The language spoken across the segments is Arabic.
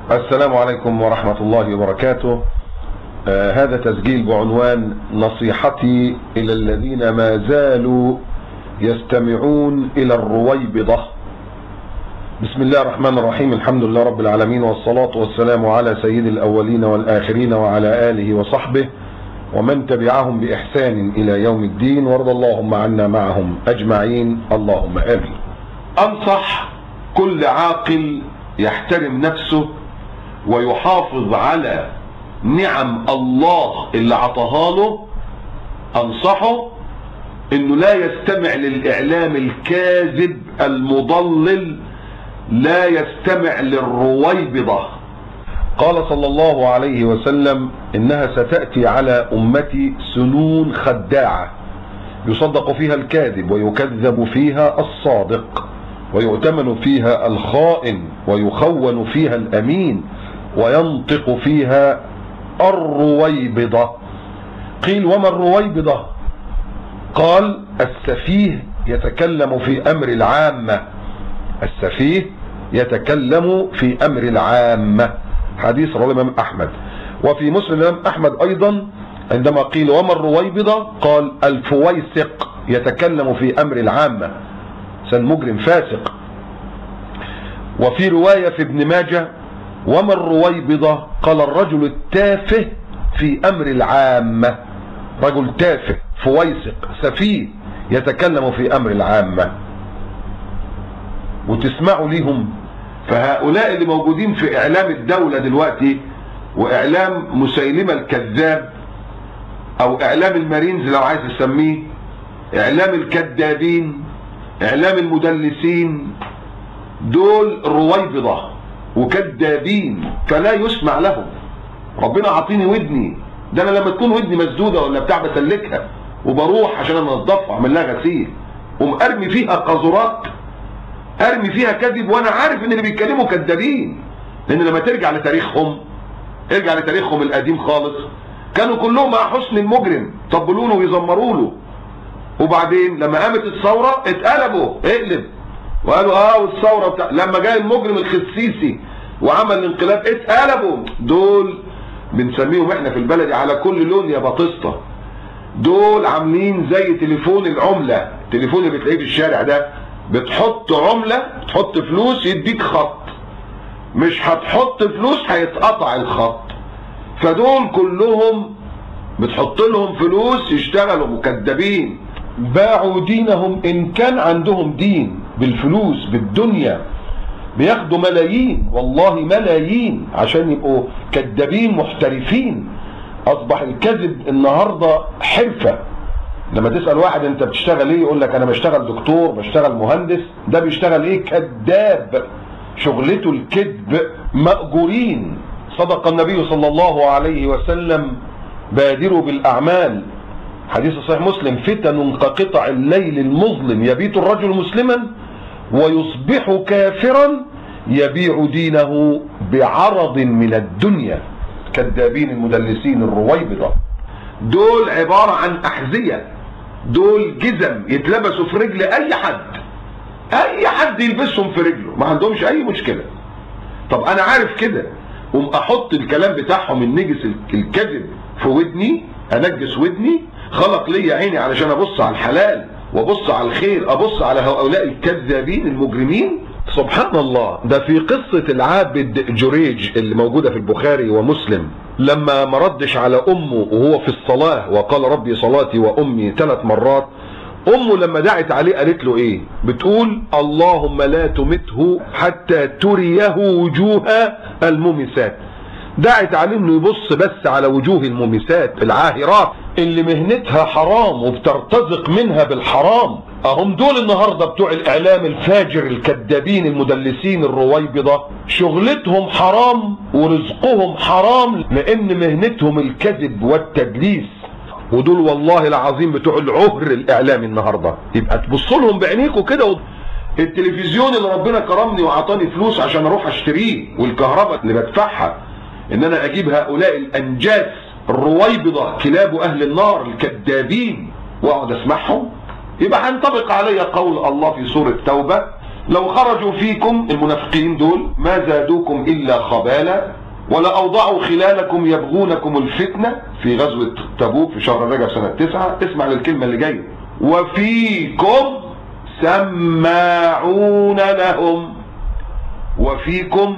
السلام عليكم ورحمة الله وبركاته. هذا تسجيل بعنوان نصيحتي إلى الذين ما زالوا يستمعون إلى الرويبضة. بسم الله الرحمن الرحيم، الحمد لله رب العالمين، والصلاة والسلام على سيد الأولين والآخرين وعلى آله وصحبه ومن تبعهم بإحسان إلى يوم الدين، وارض اللهم عنا معهم أجمعين، اللهم آمين. أنصح كل عاقل يحترم نفسه ويحافظ على نعم الله اللي عطاها له، أنصحه إنه لا يستمع للإعلام الكاذب المضلل، لا يستمع للرويبضة. قال صلى الله عليه وسلم: إنها ستأتي على أمتي سنون خداعة يصدق فيها الكاذب ويكذب فيها الصادق، ويؤتمن فيها الخائن ويخون فيها الأمين، وينطق فيها الرويبضة. قيل: وما الرويبضة؟ قال: السفيه يتكلم في أمر العامة. السفيه يتكلم في أمر العامة. حديث رواه الإمام أحمد. وفي مسلم الإمام أحمد أيضا عندما قيل: وما الرويبضة؟ قال: الفويسق يتكلم في أمر العامة، إنسان مجرم فاسق. وفي رواية في ابن ماجه: وما الرويبضة؟ قال: الرجل التافه في أمر العامة. رجل تافه فويسق سفيه يتكلم في أمر العامة. وتسمعوا ليهم. فهؤلاء اللي موجودين في إعلام الدولة دلوقتي، وإعلام مسيلمة الكذاب، أو إعلام المارينز لو عايز تسميه، إعلام الكذابين، إعلام المدلسين، دول رويبضة وكذابين، فلا يسمع لهم. ربنا عطيني ودني، ده أنا لما تكون ودني مسدودة ولا بتاع بسلكها وبروح عشان انضفها اعمل لها غسيل، ارمي فيها قاذورات، ارمي فيها كذب، وانا عارف ان اللي بيتكلموا كذابين. لان لما ترجع لتاريخهم، ارجع لتاريخهم القديم خالص، كانوا كلهم مع حسن المجرم، طبلوا له ويزمروا له. وبعدين لما قامت الثوره اتقلبوا، اقلب، وقالوا والثوره بتاع. لما جاء المجرم الخسيسي وعمل الانقلاب اتقلبوا. دول بنسميهم احنا في البلد على كل لون يا بطسطه. دول عاملين زي تليفون العمله، التليفون اللي بتلاقيه في الشارع ده، بتحط عمله، تحط فلوس يديك خط، مش هتحط فلوس هيتقطع الخط. فدول كلهم بتحط لهم فلوس يشتغلوا مكذبين، باعوا دينهم ان كان عندهم دين بالفلوس بالدنيا، بياخدوا ملايين، والله ملايين، عشان يبقوا كذابين محترفين. اصبح الكذب النهارده حرفه. لما تسال واحد انت بتشتغل ايه، يقول لك انا بشتغل دكتور، بشتغل مهندس. ده بيشتغل ايه؟ كذاب، شغلته الكذب، مأجورين. صدق النبي صلى الله عليه وسلم: بادروا بالاعمال. حديث صحيح مسلم: فتن كقطع الليل المظلم، يبيت الرجل مسلما ويصبح كافرا يبيع دينه بعرض من الدنيا. كذابين المدلسين الرويبضة. دول عبارة عن أحذية، دول جزم يتلبسوا في رجل أي حد، أي حد يلبسهم في رجله، ما عندهمش أي مشكلة. طب أنا عارف كده، أحط الكلام بتاعهم النجس الكذب في ودني، أنجس ودني، خلق لي عيني علشان أبص على الحلال وابص على الخير، ابص على هؤلاء الكذابين المجرمين. سبحان الله. ده في قصة العابد جريج اللي موجودة في البخاري ومسلم، لما ما ردش على امه وهو في الصلاة وقال ربي صلاتي وامي 3 مرات، امه لما دعت عليه قالت له ايه؟ بتقول: اللهم لا تمته حتى تريه وجوه الممسات. دعت عليه انه يبص بس على وجوه الممسات العاهرات اللي مهنتها حرام وبترتزق منها بالحرام. اهم دول النهارده بتوع الاعلام الفاجر الكذابين المدلسين الرويبضة، شغلتهم حرام ورزقهم حرام، لان مهنتهم الكذب والتدليس. ودول والله العظيم بتوع العهر الاعلامي النهارده. يبقى تبص لهم بعينيكوا كده. التلفزيون اللي ربنا كرمني وعطاني فلوس عشان اروح اشتريه، والكهرباء اللي بدفعها، ان انا اجيب هؤلاء الانجاس الرويبضة كلاب اهل النار الكذابين واقعد اسمعهم، يبقى هينطبق علي قول الله في سورة التوبة: لو خرجوا فيكم المنافقين دول ما زادوكم إلا خبالا ولا أوضعوا خلالكم يبغونكم الفتنة. في غزوة تبوك في شهر رجب سنة 9. اسمع للكلمة اللي جاية: وفيكم سماعون لهم. وفيكم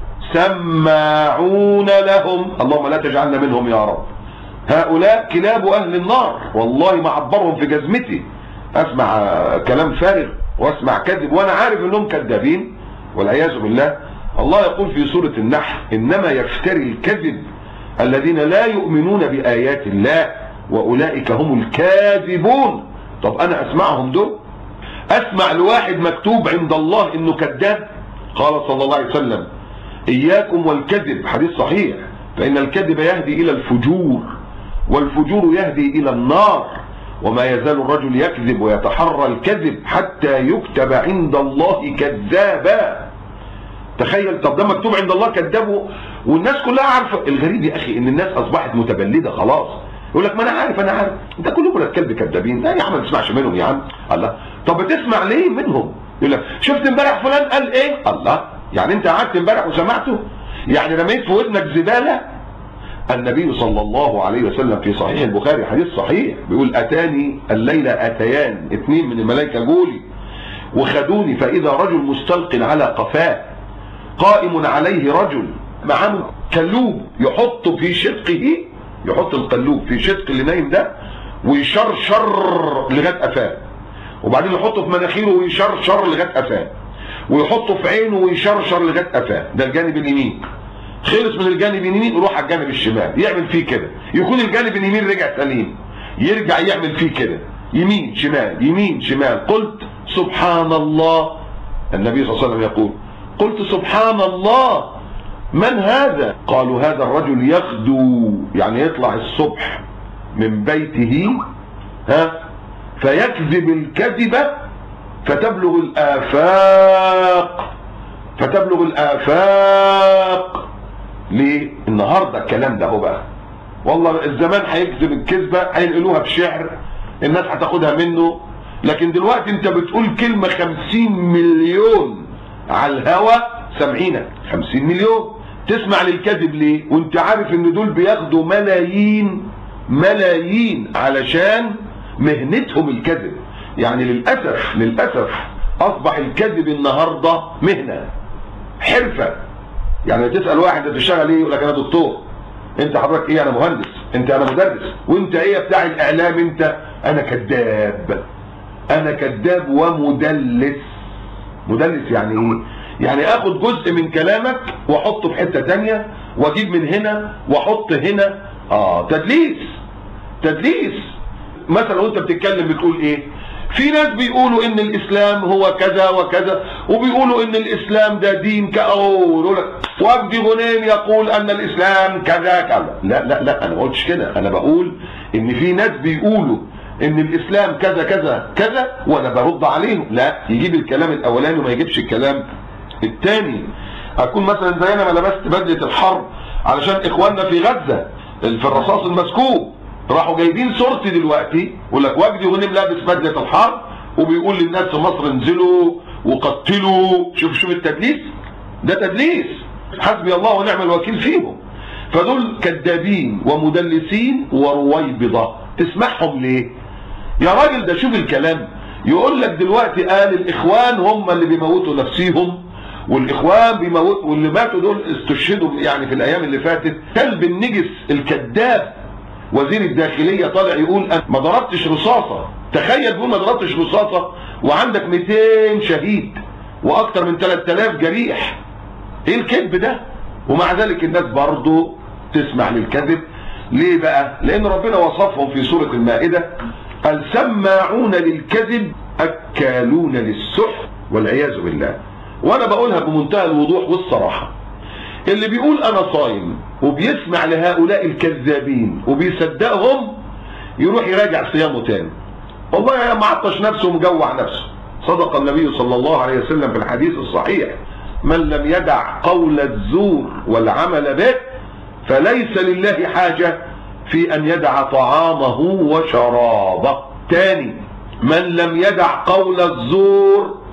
سماعون لهم. اللهم لا تجعلنا منهم يا رب. هؤلاء كلاب أهل النار، والله ما عبرهم في جزمتي. أسمع كلام فارغ وأسمع كذب وأنا عارف أنهم كذابين والعياذ بالله. الله يقول في سورة النحل: إنما يفتري الكذب الذين لا يؤمنون بآيات الله وأولئك هم الكاذبون. طب أنا أسمعهم دول؟ أسمع لواحد مكتوب عند الله إنه كذاب؟ قال صلى الله عليه وسلم: إياكم والكذب، حديث صحيح، فإن الكذب يهدي إلى الفجور والفجور يهدي إلى النار، وما يزال الرجل يكذب ويتحرى الكذب حتى يكتب عند الله كذابا. تخيل، طب ده مكتوب عند الله كذابه والناس كلها عارفه. الغريب يا اخي ان الناس اصبحت متبلده خلاص. يقول لك ما انا عارف انت كلهم ولاد كلب كذابين. لا يا عم ما تسمعش منهم يا عم. الله، طب بتسمع ليه منهم؟ يقول لك شفت امبارح فلان قال ايه؟ الله، يعني انت قعدت امبارح وسمعته؟ يعني رميت في ودنك زباله؟ النبي صلى الله عليه وسلم في صحيح البخاري حديث صحيح بيقول: اتاني الليله اتيان، 2 من الملائكه جولي وخدوني، فاذا رجل مستلق على قفاه قائم عليه رجل معاه كلوب يحط في شقه، يحط القلوب في شق اللي نايم ده ويشرشر لغايه قفاه، وبعدين يحطه في مناخيره ويشرشر لغايه قفاه، ويحطه في عينه ويشرشر لغايه قفاه. ده الجانب اليمين. خلص من الجانب اليمين يروح على الجانب الشمال يعمل فيه كده، يكون الجانب اليمين رجع سليم، يرجع يعمل فيه كده، يمين شمال يمين شمال. قلت سبحان الله. النبي صلى الله عليه وسلم يقول: قلت سبحان الله، من هذا؟ قالوا: هذا الرجل يغدو، يعني يطلع الصبح من بيته فيكذب الكذبة فتبلغ الآفاق، فتبلغ الآفاق. ليه؟ النهارده الكلام ده هو بقى، والله الزمان هيكذب الكذبة، هينقلوها بشعر الناس هتاخدها منه. لكن دلوقتي انت بتقول كلمة 50 مليون على الهوا سامعينك. 50 مليون تسمع للكذب ليه؟ وانت عارف ان دول بياخدوا ملايين علشان مهنتهم الكذب. يعني للأسف اصبح الكذب النهارده مهنة، حرفة. يعني تسأل واحد انت بتشتغل ايه؟ يقول لك انا دكتور. انت حضرتك ايه؟ انا مهندس. انا مدرس. وانت ايه بتاع الاعلام؟ انت انا كذاب ومدلس. مدلس يعني ايه؟ يعني اخد جزء من كلامك واحطه في حته ثانيه واجيب من هنا واحط هنا. تدليس. مثلا وانت بتتكلم بتقول ايه؟ في ناس بيقولوا ان الاسلام هو كذا وكذا، وبيقولوا ان الاسلام ده دين يقول لك وجدي غنيم يقول ان الاسلام كذا كذا. لا انا ما قلتش كده. انا بقول ان في ناس بيقولوا ان الاسلام كذا كذا كذا وانا برد عليهم. لا، يجيب الكلام الاولاني وما يجيبش الكلام الثاني. اكون مثلا زي انا ما لبست بدله الحرب علشان اخواننا في غزه في الرصاص المسكوب، راحوا جايبين صورتي دلوقتي يقول لك وجدي غنيم لابس بدله الحرب وبيقول للناس في مصر انزلوا وقتلوا. شوف التدليس ده تدليس. حسبي الله ونعم الوكيل فيهم. فدول كذابين ومدلسين ورويبضه. تسمعهم ليه يا راجل؟ ده شوف الكلام. يقول لك دلوقتي قال الاخوان هم اللي بيموتوا نفسيهم، والاخوان بيموتوا، واللي ماتوا دول استشهدوا يعني في الايام اللي فاتت. كلب النجس الكذاب وزير الداخليه طالع يقول انا ما ضربتش رصاصه. تخيل، بيقول ما ضربتش رصاصه وعندك 200 شهيد واكثر من 3000 جريح. ايه الكذب ده؟ ومع ذلك الناس برضه تسمع للكذب. ليه بقى؟ لان ربنا وصفهم في سوره المائده: السماعون للكذب اكالون للسحت والعياذ بالله. وانا بقولها بمنتهى الوضوح والصراحه. اللي بيقول انا صايم وبيسمع لهؤلاء الكذابين وبيصدقهم يروح يراجع صيامه تاني. والله يا معطش نفسه ومجوع نفسه. صدق النبي صلى الله عليه وسلم في الحديث الصحيح: من لم يدع قول الزور والعمل به فليس لله حاجة في أن يدع طعامه وشرابه. تاني: من لم يدع قول الزور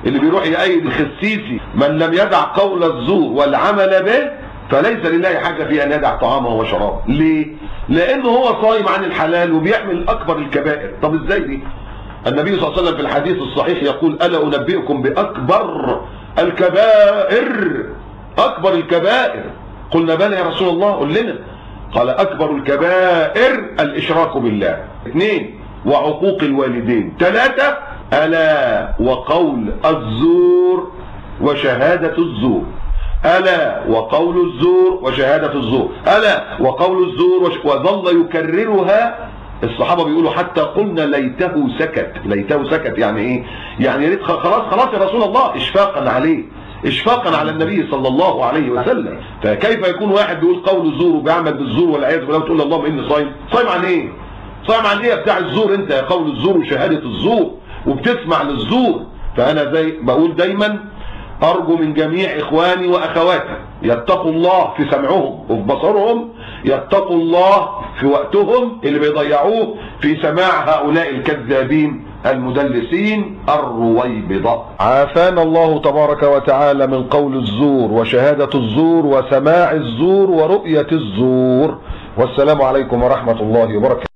اللي بيروح يأيد الخسيسي من لم يدع قول الزور والعمل به فليس لله حاجة في أن يدع طعامه وشرابه. ليه؟ لأنه هو صايم عن الحلال وبيعمل أكبر الكبائر. طب إزاي دي؟ النبي صلى الله عليه وسلم في الحديث الصحيح يقول ألا أنبئكم بأكبر الكبائر؟ أكبر الكبائر. قلنا بلى يا رسول الله قل لنا. قال أكبر الكبائر الإشراك بالله. 2 وعقوق الوالدين. 3 ألا وقول الزور وشهادة الزور. ألا وقول الزور وشهادة الزور. ألا وقول الزور وظل يكررها. الصحابة بيقولوا حتى قلنا ليته سكت. ليته سكت يعني ايه؟ يعني يا ريت خلاص يا رسول الله، اشفاقا عليه، اشفاقا على النبي صلى الله عليه وسلم. فكيف يكون واحد بيقول قول الزور وبيعمل بالزور والعياذ بالله وتقول اللهم اني صايم؟ صايم عن ايه؟ صايم عن ايه بتاع الزور انت يا قول الزور وشهادة الزور وبتسمع للزور؟ فانا زي بقول دايما ارجو من جميع اخواني واخواتي يتقوا الله في سمعهم وفي بصرهم، يتقوا الله في وقتهم اللي بيضيعوه في سماع هؤلاء الكذابين المدلسين الرويبضة. عافانا الله تبارك وتعالى من قول الزور وشهادة الزور وسماع الزور ورؤية الزور. والسلام عليكم ورحمة الله وبركاته.